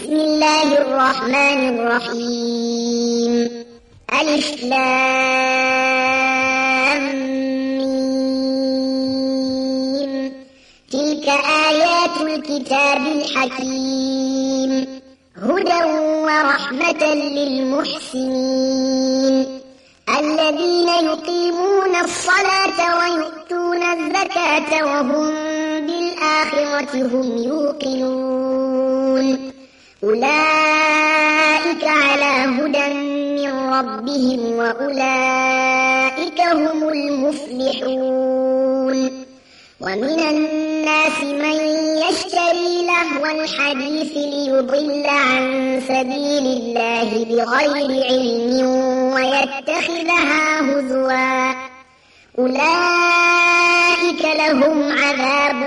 بسم الله الرحمن الرحيم. ألف لام ميم. تلك آيات الكتاب الحكيم، هدى ورحمة للمحسنين الذين يقيمون الصلاة ويؤتون الزكاة وهم بالآخرة هم يوقنون. أولئك على هدى من ربهم وأولئك هم المفلحون. ومن الناس من يشتري لهو الحديث ليضل عن سبيل الله بغير علم ويتخذها هزوا، أولئك لهم عذاب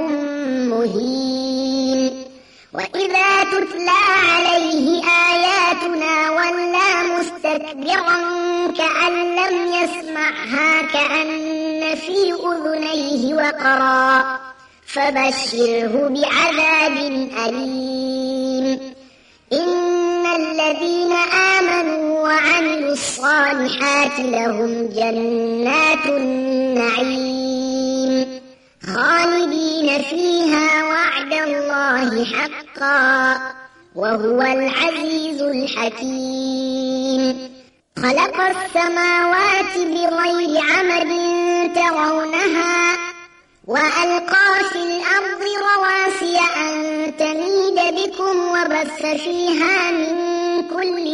مهين. وإذا تتلى عليه آياتنا ولى مستكبرا كأن لم يسمعها كأن في أذنيه وقرا، فبشره بعذاب أليم. إن الذين آمنوا وعملوا الصالحات لهم جنات النعيم خالدين فيها وعد الله حقا وهو العزيز الحكيم. خلق السماوات بغير عمد ترونها وألقى في الأرض رواسي أن تميد بكم وبث فيها من كل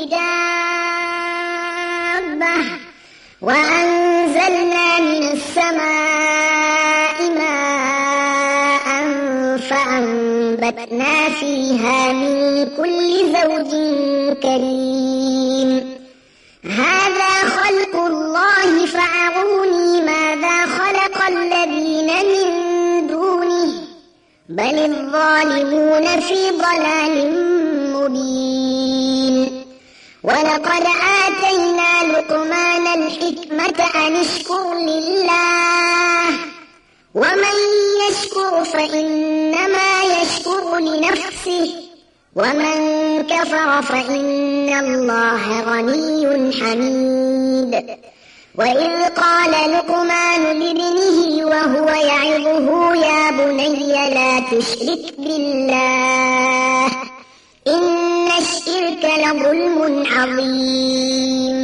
دابة وأنزلنا من السماء ماء فأنبتنا فيها من كل زوج كريم. هذا خلق الله فأروني ماذا خلق الذين من دونه بل الظالمون في ضلال مبين. ولقد آتينا لقمان الحكمة أن اشكر لله ومن يشكر فإنما يشكر لنفسه ومن كفر فإن الله غني حميد. وإذ قال لقمان لابنه وهو يعظه يا بني لا تشرك بالله إن الشرك لظلم عظيم.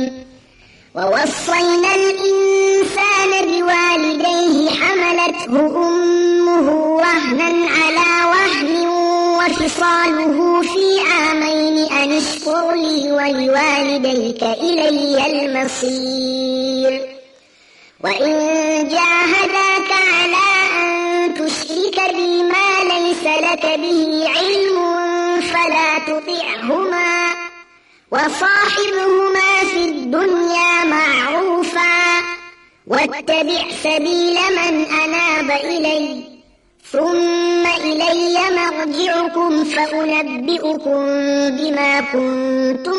ووصينا الإنسان بوالديه حملته أمه وهنا على وهن وفصاله في عامين أن اشكر لي ولوالديك إلي المصير. وإن جاهداك على أن تشرك بي ما ليس لك به علم فلا تطعهما وصاحبهما في الدنيا معروفا واتبع سبيل من أناب إلي ثم إلي مرجعكم فأنبئكم بما كنتم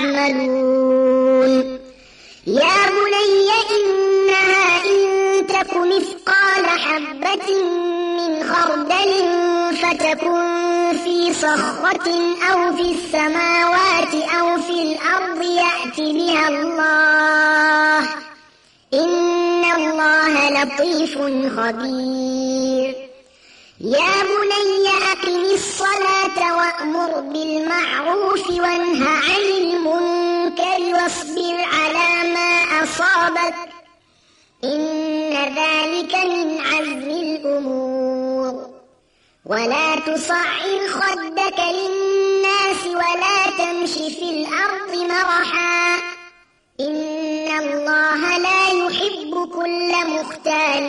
تعملون. يا بني إنها إن تك مثقال حبة من خردل فتكن في صخرة أو في السماوات أو في الأرض يأت بها الله إن الله لطيف خبير. يا بني أقم الصلاة وأمر بالمعروف وانه عن المنكر واصبر على ما أصابك إن ذلك من عزم الأمور. ولا تصعر خدك للناس ولا تمش في الأرض مرحا إن الله لا يحب كل مختال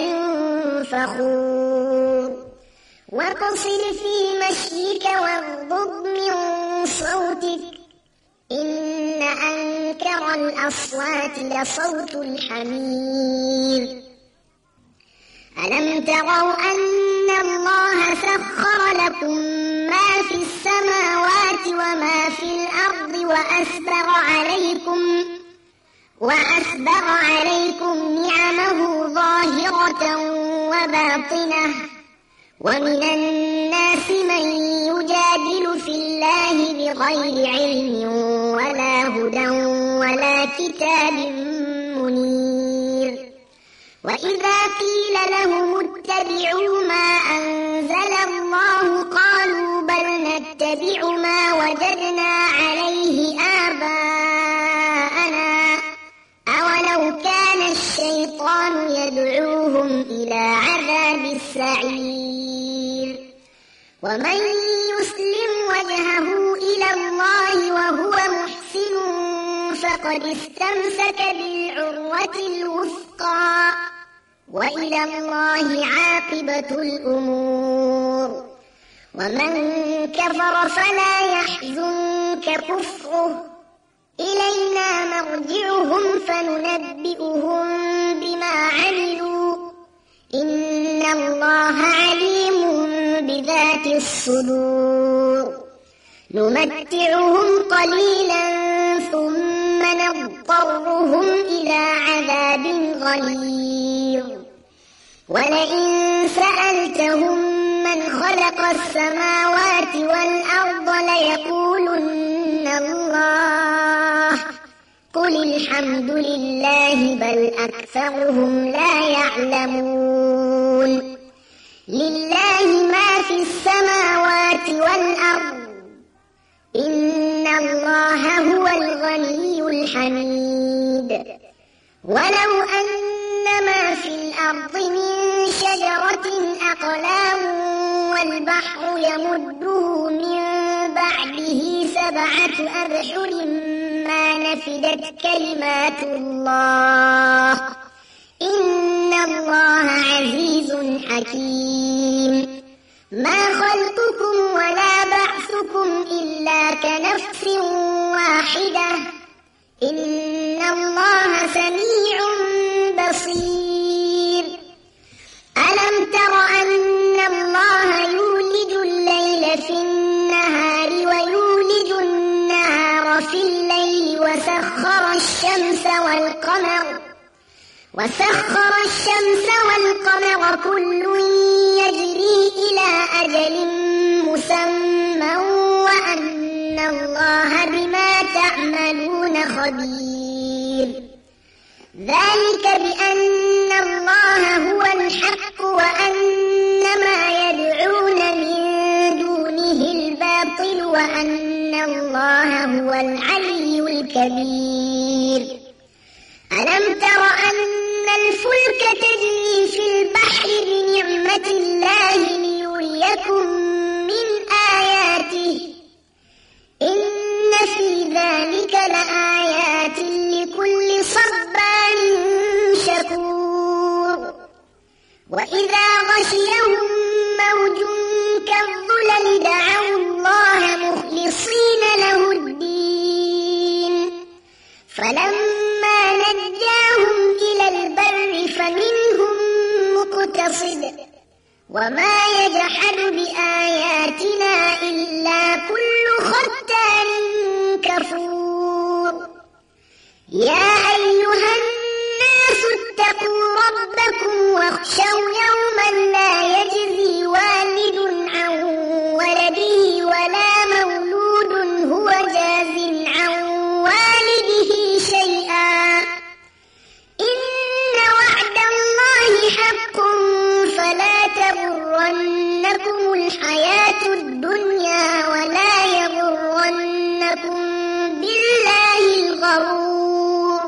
فخور. واقصر في مشيك واغضض من صوتك إن أنكر الأصوات لصوت الحمير. ألم تروا أن الله سخر لكم ما في السماوات وما في الأرض وأسبغ عليكم نعمه ظاهرة وباطنة ومن الناس من يجادل في الله بغير علم ولا هدى ولا كتاب منير. وإذا قيل لهم اتبعوا ما أنزل الله قالوا بل نتبع ما وجدنا عليه آباءنا أولو كان الشيطان يدعوهم إلى عذاب السعير. ومن يسلم وجهه إلى الله وهو محسن فقد استمسك بالعروة الوثقى وإلى الله عاقبة الأمور. ومن كفر فلا يحزنك كفره إلينا مرجعهم فننبئهم بما عملوا إن الله عليم بذات الصدور. نمتعهم قليلا ثم نضطرهم إلى عذاب غليظ. ولئن سألتهم من خلق السماوات والأرض ليقولن الله قل الحمد لله بل أكثرهم لا يعلمون. لله ما في السماوات والأرض إن الله هو الغني الحميد. ولو أن ما في الأرض من شجرة أقلام والبحر يمده من بعده 7 أبحر ما نفدت كلمات الله إن الله عزيز حكيم. ما خلقكم ولا بعثكم إلا كنفس واحدة إن الله سميع بصير. ألم تر أن الله يولج الليل في النهار ويولج النهار في الليل وسخر الشمس والقمر كل يجري إلى أجل مسمى وأن الله بما تعملون خبير. ذلك بأن الله هو الحق وأن ما يدعون من دونه الباطل وأن الله هو العلي الكبير. ألم تر أن الفلك تجري في البحر بنعمة الله ليريكم من آياته إن في ذلك لآيات لكل صبار شكور. وإذا غشيهم موج كالظلل دعوا الله مخلصين له الدين فلما نجاهم إلى البر فمنهم مقتصد وما يجحد بآياتنا إلا كل ختان كفور. يا أيها الناس اتقوا ربكم واخشوا يوما لا يجزي والد عن ولده ولا مولود هو جاز عن والده شيئا إن وعد الله حق فلا تغرنكم الحياة الدنيا ولا يغرنكم بالله الغرور.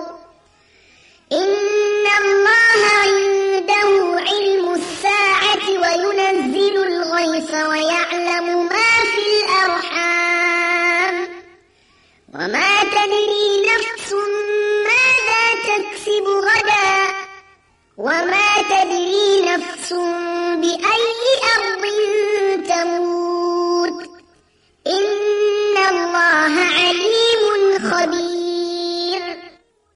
إن الله عنده علم الساعة وينزل الغيث ويعلم ما في الأرحام وما تدري نفس ماذا تكسب غدا وما تدري نفس بأي